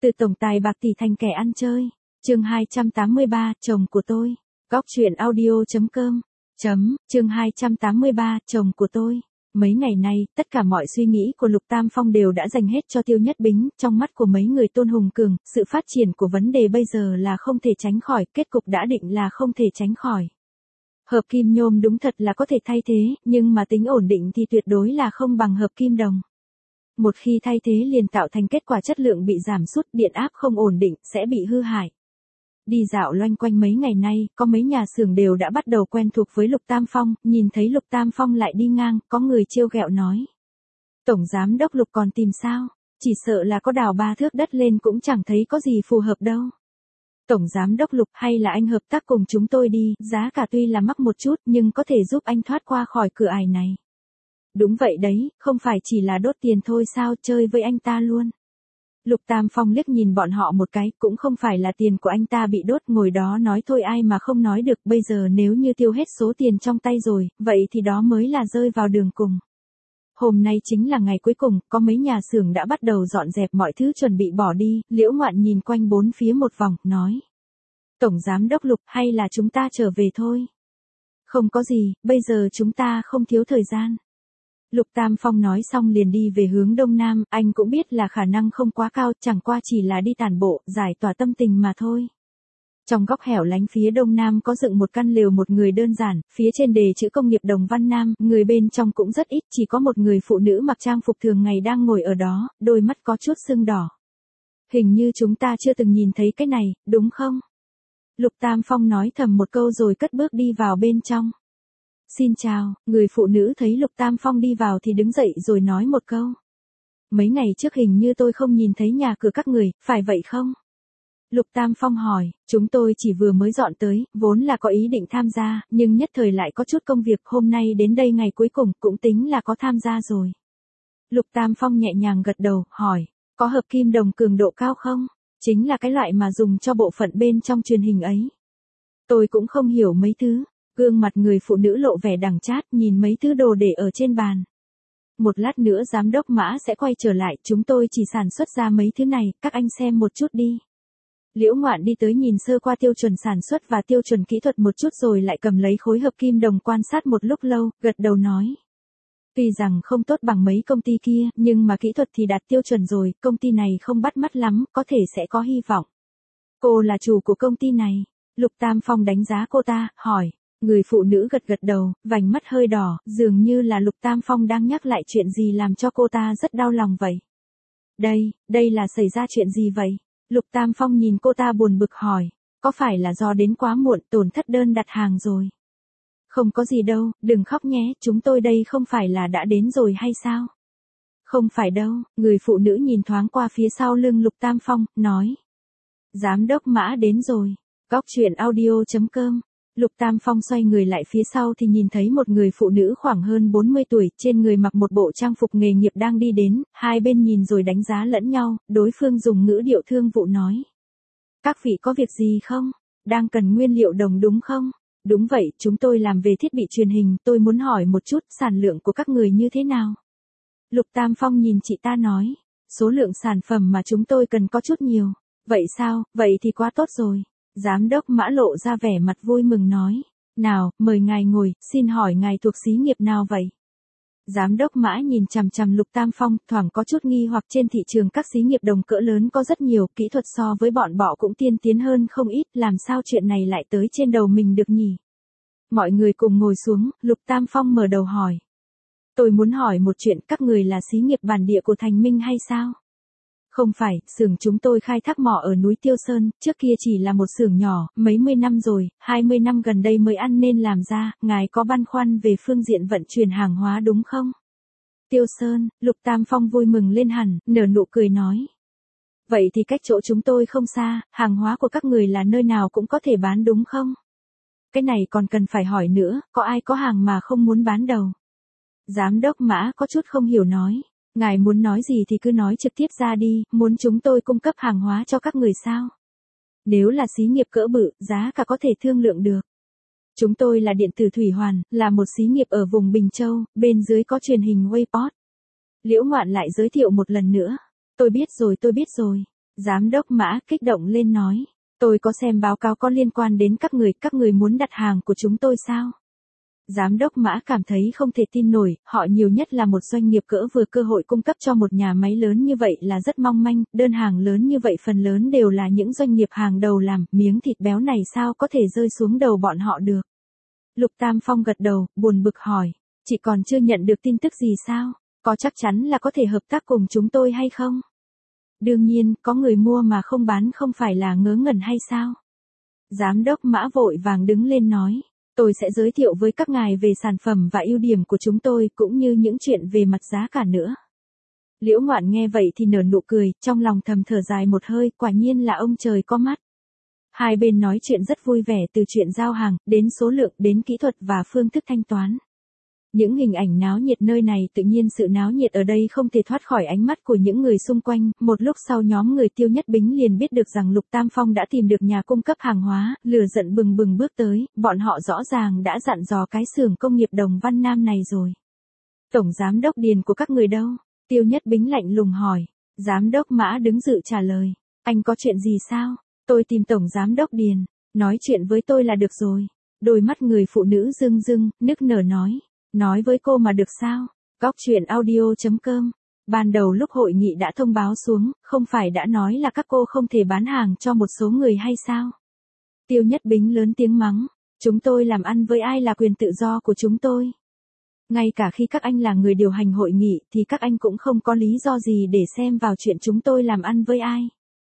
Từ tổng tài bạc tỷ thành kẻ ăn chơi. Chương 283, chồng của tôi. Góc truyện audio.com. Chương 283, chồng của tôi. Mấy ngày nay, tất cả mọi suy nghĩ của Lục Tam Phong đều đã dành hết cho Tiêu Nhất Bính, trong mắt của mấy người Tôn Hùng Cường, sự phát triển của vấn đề bây giờ là không thể tránh khỏi, kết cục đã định là không thể tránh khỏi. Hợp kim nhôm đúng thật là có thể thay thế, nhưng mà tính ổn định thì tuyệt đối là không bằng hợp kim đồng. Một khi thay thế liền tạo thành kết quả chất lượng bị giảm sút, điện áp không ổn định, sẽ bị hư hại. Đi dạo loanh quanh mấy ngày nay, có mấy nhà xưởng đều đã bắt đầu quen thuộc với Lục Tam Phong, nhìn thấy Lục Tam Phong lại đi ngang, có người trêu ghẹo nói. Tổng giám đốc Lục còn tìm sao? Chỉ sợ là có đào 3 thước đất lên cũng chẳng thấy có gì phù hợp đâu. Tổng giám đốc Lục, hay là anh hợp tác cùng chúng tôi đi, giá cả tuy là mắc một chút nhưng có thể giúp anh thoát qua khỏi cửa ải này. Đúng vậy đấy, không phải chỉ là đốt tiền thôi sao, chơi với anh ta luôn. Lục Tam Phong liếc nhìn bọn họ một cái, cũng không phải là tiền của anh ta bị đốt, ngồi đó nói thôi ai mà không nói được, bây giờ nếu như tiêu hết số tiền trong tay rồi, vậy thì đó mới là rơi vào đường cùng. Hôm nay chính là ngày cuối cùng, có mấy nhà xưởng đã bắt đầu dọn dẹp mọi thứ chuẩn bị bỏ đi, Liễu Ngoạn nhìn quanh bốn phía một vòng, nói. Tổng giám đốc Lục, hay là chúng ta trở về thôi? Không có gì, bây giờ chúng ta không thiếu thời gian. Lục Tam Phong nói xong liền đi về hướng đông nam, anh cũng biết là khả năng không quá cao, chẳng qua chỉ là đi tản bộ, giải tỏa tâm tình mà thôi. Trong góc hẻo lánh phía đông nam có dựng một căn lều một người đơn giản, phía trên đề chữ công nghiệp Đồng Văn Nam, người bên trong cũng rất ít, chỉ có một người phụ nữ mặc trang phục thường ngày đang ngồi ở đó, đôi mắt có chút sưng đỏ. Hình như chúng ta chưa từng nhìn thấy cái này, đúng không? Lục Tam Phong nói thầm một câu rồi cất bước đi vào bên trong. Xin chào, người phụ nữ thấy Lục Tam Phong đi vào thì đứng dậy rồi nói một câu. Mấy ngày trước hình như tôi không nhìn thấy nhà cửa các người, phải vậy không? Lục Tam Phong hỏi, chúng tôi chỉ vừa mới dọn tới, vốn là có ý định tham gia, nhưng nhất thời lại có chút công việc, hôm nay đến đây ngày cuối cùng, cũng tính là có tham gia rồi. Lục Tam Phong nhẹ nhàng gật đầu, hỏi, có hợp kim đồng cường độ cao không? Chính là cái loại mà dùng cho bộ phận bên trong truyền hình ấy. Tôi cũng không hiểu mấy thứ. Gương mặt người phụ nữ lộ vẻ đắng chát, nhìn mấy thứ đồ để ở trên bàn. Một lát nữa giám đốc Mã sẽ quay trở lại, chúng tôi chỉ sản xuất ra mấy thứ này, các anh xem một chút đi. Liễu Ngoạn đi tới nhìn sơ qua tiêu chuẩn sản xuất và tiêu chuẩn kỹ thuật một chút rồi lại cầm lấy khối hợp kim đồng quan sát một lúc lâu, gật đầu nói. Tuy rằng không tốt bằng mấy công ty kia, nhưng mà kỹ thuật thì đạt tiêu chuẩn rồi, công ty này không bắt mắt lắm, có thể sẽ có hy vọng. Cô là chủ của công ty này. Lục Tam Phong đánh giá cô ta, hỏi. Người phụ nữ gật gật đầu, vành mắt hơi đỏ, dường như là Lục Tam Phong đang nhắc lại chuyện gì làm cho cô ta rất đau lòng vậy. Đây là xảy ra chuyện gì vậy? Lục Tam Phong nhìn cô ta buồn bực hỏi, có phải là do đến quá muộn tổn thất đơn đặt hàng rồi? Không có gì đâu, đừng khóc nhé, chúng tôi đây không phải là đã đến rồi hay sao? Không phải đâu, người phụ nữ nhìn thoáng qua phía sau lưng Lục Tam Phong, nói. Giám đốc Mã đến rồi. Góc truyện audio.com. Lục Tam Phong xoay người lại phía sau thì nhìn thấy một người phụ nữ khoảng hơn 40 tuổi, trên người mặc một bộ trang phục nghề nghiệp đang đi đến, hai bên nhìn rồi đánh giá lẫn nhau, đối phương dùng ngữ điệu thương vụ nói. Các vị có việc gì không? Đang cần nguyên liệu đồng đúng không? Đúng vậy, chúng tôi làm về thiết bị truyền hình, tôi muốn hỏi một chút, sản lượng của các người như thế nào? Lục Tam Phong nhìn chị ta nói, số lượng sản phẩm mà chúng tôi cần có chút nhiều. Vậy sao, vậy thì quá tốt rồi. Giám đốc Mã lộ ra vẻ mặt vui mừng nói. Nào, mời ngài ngồi, xin hỏi ngài thuộc xí nghiệp nào vậy? Giám đốc Mã nhìn chằm chằm Lục Tam Phong, thoảng có chút nghi hoặc trên thị trường các xí nghiệp đồng cỡ lớn có rất nhiều, kỹ thuật so với bọn bọ cũng tiên tiến hơn không ít, làm sao chuyện này lại tới trên đầu mình được nhỉ? Mọi người cùng ngồi xuống, Lục Tam Phong mở đầu hỏi. Tôi muốn hỏi một chuyện, các người là xí nghiệp bản địa của Thành Minh hay sao? Không phải, xưởng chúng tôi khai thác mỏ ở núi Tiêu Sơn, trước kia chỉ là một xưởng nhỏ, mấy mươi năm rồi, 20 năm gần đây mới ăn nên làm ra, ngài có băn khoăn về phương diện vận chuyển hàng hóa đúng không? Tiêu Sơn, Lục Tam Phong vui mừng lên hẳn, nở nụ cười nói. Vậy thì cách chỗ chúng tôi không xa, hàng hóa của các người là nơi nào cũng có thể bán đúng không? Cái này còn cần phải hỏi nữa, có ai có hàng mà không muốn bán đâu? Giám đốc Mã có chút không hiểu nói. Ngài muốn nói gì thì cứ nói trực tiếp ra đi, muốn chúng tôi cung cấp hàng hóa cho các người sao? Nếu là xí nghiệp cỡ bự, giá cả có thể thương lượng được. Chúng tôi là điện tử Thủy Hoàn, là một xí nghiệp ở vùng Bình Châu, bên dưới có truyền hình Waypod. Liễu Ngoạn lại giới thiệu một lần nữa. Tôi biết rồi. Giám đốc Mã kích động lên nói. Tôi có xem báo cáo có liên quan đến các người muốn đặt hàng của chúng tôi sao? Giám đốc Mã cảm thấy không thể tin nổi, họ nhiều nhất là một doanh nghiệp cỡ vừa, cơ hội cung cấp cho một nhà máy lớn như vậy là rất mong manh, đơn hàng lớn như vậy phần lớn đều là những doanh nghiệp hàng đầu làm, miếng thịt béo này sao có thể rơi xuống đầu bọn họ được. Lục Tam Phong gật đầu, buồn bực hỏi, chị còn chưa nhận được tin tức gì sao? Có chắc chắn là có thể hợp tác cùng chúng tôi hay không? Đương nhiên, có người mua mà không bán không phải là ngớ ngẩn hay sao? Giám đốc Mã vội vàng đứng lên nói. Tôi sẽ giới thiệu với các ngài về sản phẩm và ưu điểm của chúng tôi cũng như những chuyện về mặt giá cả nữa. Liễu Ngoạn nghe vậy thì nở nụ cười, trong lòng thầm thở dài một hơi, quả nhiên là ông trời có mắt. Hai bên nói chuyện rất vui vẻ từ chuyện giao hàng, đến số lượng, đến kỹ thuật và phương thức thanh toán. Những hình ảnh náo nhiệt nơi này tự nhiên sự náo nhiệt ở đây không thể thoát khỏi ánh mắt của những người xung quanh, một lúc sau nhóm người Tiêu Nhất Bính liền biết được rằng Lục Tam Phong đã tìm được nhà cung cấp hàng hóa, lửa giận bừng bừng bước tới, bọn họ rõ ràng đã dặn dò cái xưởng công nghiệp Đồng Văn Nam này rồi. Tổng giám đốc Điền của các người đâu? Tiêu Nhất Bính lạnh lùng hỏi. Giám đốc Mã đứng dự trả lời. Anh có chuyện gì sao? Tôi tìm Tổng giám đốc Điền, nói chuyện với tôi là được rồi. Đôi mắt người phụ nữ rưng rưng, nức nở nói. Nói với cô mà được sao? Góc chuyện audio.com. Ban đầu lúc hội nghị đã thông báo xuống, không phải đã nói là các cô không thể bán hàng cho một số người hay sao? Tiêu Nhất Bính lớn tiếng mắng. Chúng tôi làm ăn với ai là quyền tự do của chúng tôi. Ngay cả khi các anh là người điều hành hội nghị thì các anh cũng không có lý do gì để xem vào chuyện chúng tôi làm ăn với ai.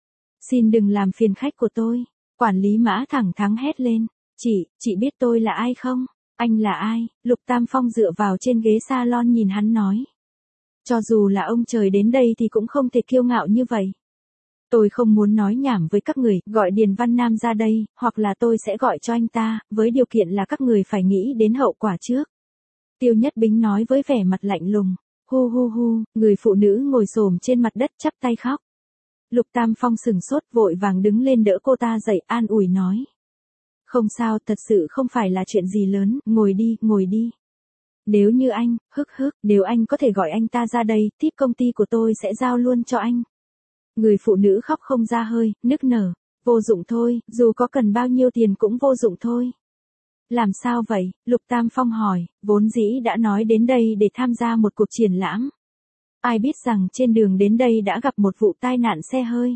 Xin đừng làm phiền khách của tôi. Quản lý Mã thẳng thắn hét lên. Chị biết tôi là ai không? Anh là ai? Lục Tam Phong dựa vào trên ghế salon nhìn hắn nói. Cho dù là ông trời đến đây thì cũng không thể kiêu ngạo như vậy. Tôi không muốn nói nhảm với các người, gọi Điền Văn Nam ra đây, hoặc là tôi sẽ gọi cho anh ta, với điều kiện là các người phải nghĩ đến hậu quả trước. Tiêu Nhất Bính nói với vẻ mặt lạnh lùng. Hu hu hu, người phụ nữ ngồi xổm trên mặt đất chắp tay khóc. Lục Tam Phong sừng sốt vội vàng đứng lên đỡ cô ta dậy an ủi nói. Không sao, thật sự không phải là chuyện gì lớn, ngồi đi. Nếu như anh, nếu anh có thể gọi anh ta ra đây, tip công ty của tôi sẽ giao luôn cho anh. Người phụ nữ khóc không ra hơi, nức nở. Vô dụng thôi, dù có cần bao nhiêu tiền cũng vô dụng thôi. Làm sao vậy? Lục Tam Phong hỏi, vốn dĩ đã nói đến đây để tham gia một cuộc triển lãm. Ai biết rằng trên đường đến đây đã gặp một vụ tai nạn xe hơi.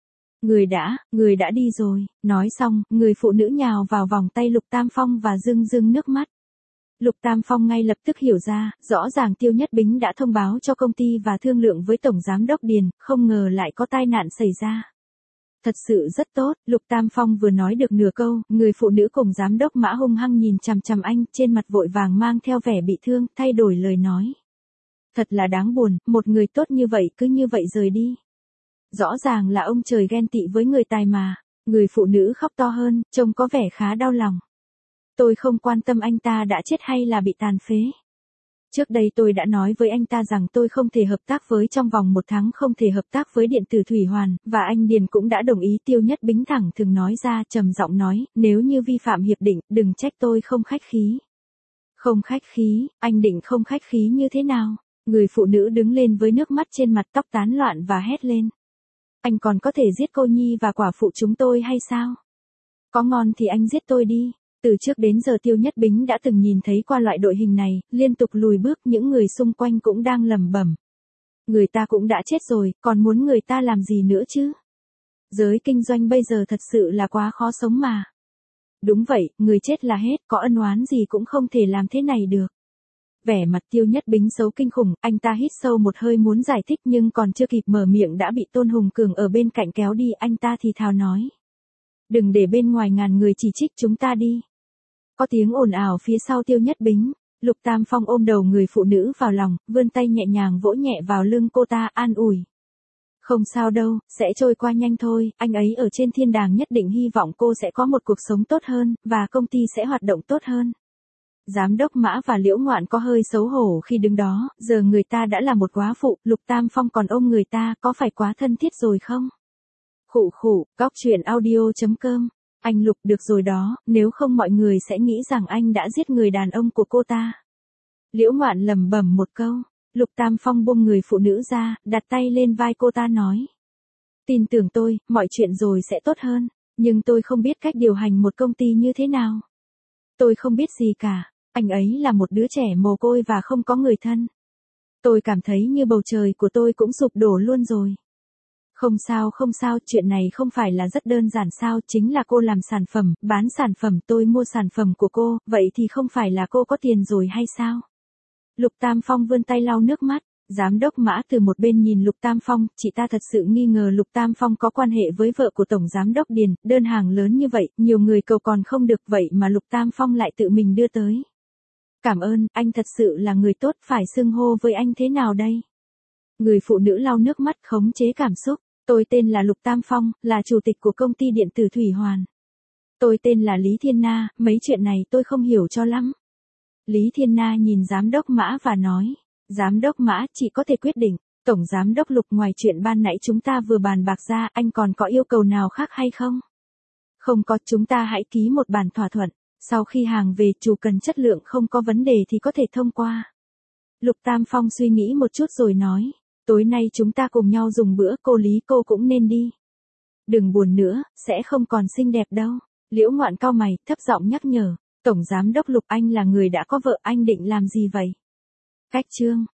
Người đã đi rồi. Nói xong, người phụ nữ nhào vào vòng tay Lục Tam Phong và rưng nước mắt. Lục Tam Phong ngay lập tức hiểu ra, rõ ràng Tiêu Nhất Bính đã thông báo cho công ty và thương lượng với Tổng Giám đốc Điền, không ngờ lại có tai nạn xảy ra. Thật sự rất tốt, Lục Tam Phong vừa nói được nửa câu, người phụ nữ cùng Giám đốc Mã hung hăng nhìn chằm chằm anh, trên mặt vội vàng mang theo vẻ bị thương, thay đổi lời nói. Thật là đáng buồn, một người tốt như vậy cứ như vậy rời đi. Rõ ràng là ông trời ghen tị với người tài mà. Người phụ nữ khóc to hơn, trông có vẻ khá đau lòng. Tôi không quan tâm anh ta đã chết hay là bị tàn phế. Trước đây tôi đã nói với anh ta rằng tôi không thể hợp tác với trong vòng 1 tháng không thể hợp tác với điện tử Thủy Hoàn, và anh Điền cũng đã đồng ý. Tiêu Nhất Bính thẳng thừng nói ra, trầm giọng nói, nếu như vi phạm hiệp định, đừng trách tôi không khách khí. Không khách khí, anh định không khách khí như thế nào? Người phụ nữ đứng lên với nước mắt trên mặt, tóc tán loạn và hét lên. Anh còn có thể giết cô nhi và quả phụ chúng tôi hay sao? Có ngon thì anh giết tôi đi. Từ trước đến giờ Tiêu Nhất Bính đã từng nhìn thấy qua loại đội hình này, liên tục lùi bước, những người xung quanh cũng đang lẩm bẩm. Người ta cũng đã chết rồi, còn muốn người ta làm gì nữa chứ? Giới kinh doanh bây giờ thật sự là quá khó sống mà. Đúng vậy, người chết là hết, có ân oán gì cũng không thể làm thế này được. Vẻ mặt Tiêu Nhất Bính xấu kinh khủng, anh ta hít sâu một hơi muốn giải thích nhưng còn chưa kịp mở miệng đã bị Tôn Hùng Cường ở bên cạnh kéo đi, anh ta thì thào nói. Đừng để bên ngoài ngàn người chỉ trích chúng ta đi. Có tiếng ồn ào phía sau Tiêu Nhất Bính, Lục Tam Phong ôm đầu người phụ nữ vào lòng, vươn tay nhẹ nhàng vỗ nhẹ vào lưng cô ta, an ủi. Không sao đâu, sẽ trôi qua nhanh thôi, anh ấy ở trên thiên đàng nhất định hy vọng cô sẽ có một cuộc sống tốt hơn, và công ty sẽ hoạt động tốt hơn. Giám đốc Mã và Liễu Ngoạn có hơi xấu hổ khi đứng đó, giờ người ta đã là một góa phụ, Lục Tam Phong còn ôm người ta, có phải quá thân thiết rồi không? Khụ, góc chuyện audio.com. Anh Lục, được rồi đó, nếu không mọi người sẽ nghĩ rằng anh đã giết người đàn ông của cô ta. Liễu Ngoạn lẩm bẩm một câu. Lục Tam Phong buông người phụ nữ ra, đặt tay lên vai cô ta nói. Tin tưởng tôi, mọi chuyện rồi sẽ tốt hơn. Nhưng tôi không biết cách điều hành một công ty như thế nào. Tôi không biết gì cả. Anh ấy là một đứa trẻ mồ côi và không có người thân. Tôi cảm thấy như bầu trời của tôi cũng sụp đổ luôn rồi. Không sao, chuyện này không phải là rất đơn giản sao, chính là cô làm sản phẩm, bán sản phẩm, tôi mua sản phẩm của cô, vậy thì không phải là cô có tiền rồi hay sao? Lục Tam Phong vươn tay lau nước mắt, giám đốc Mã từ một bên nhìn Lục Tam Phong, chị ta thật sự nghi ngờ Lục Tam Phong có quan hệ với vợ của Tổng Giám đốc Điền, đơn hàng lớn như vậy, nhiều người cầu còn không được vậy mà Lục Tam Phong lại tự mình đưa tới. Cảm ơn, anh thật sự là người tốt, phải xưng hô với anh thế nào đây? Người phụ nữ lau nước mắt khống chế cảm xúc. Tôi tên là Lục Tam Phong, là chủ tịch của công ty điện tử Thủy Hoàn. Tôi tên là Lý Thiên Na, mấy chuyện này tôi không hiểu cho lắm. Lý Thiên Na nhìn giám đốc Mã và nói, giám đốc Mã, chị có thể quyết định, Tổng Giám đốc Lục, ngoài chuyện ban nãy chúng ta vừa bàn bạc ra, anh còn có yêu cầu nào khác hay không? Không có, chúng ta hãy ký một bản thỏa thuận, sau khi hàng về chủ cần chất lượng không có vấn đề thì có thể thông qua. Lục Tam Phong suy nghĩ một chút rồi nói, tối nay chúng ta cùng nhau dùng bữa, cô Lý cô cũng nên đi. Đừng buồn nữa, sẽ không còn xinh đẹp đâu. Liễu Ngoạn cau mày, thấp giọng nhắc nhở, Tổng Giám đốc Lục, anh là người đã có vợ, anh định làm gì vậy? Cách chương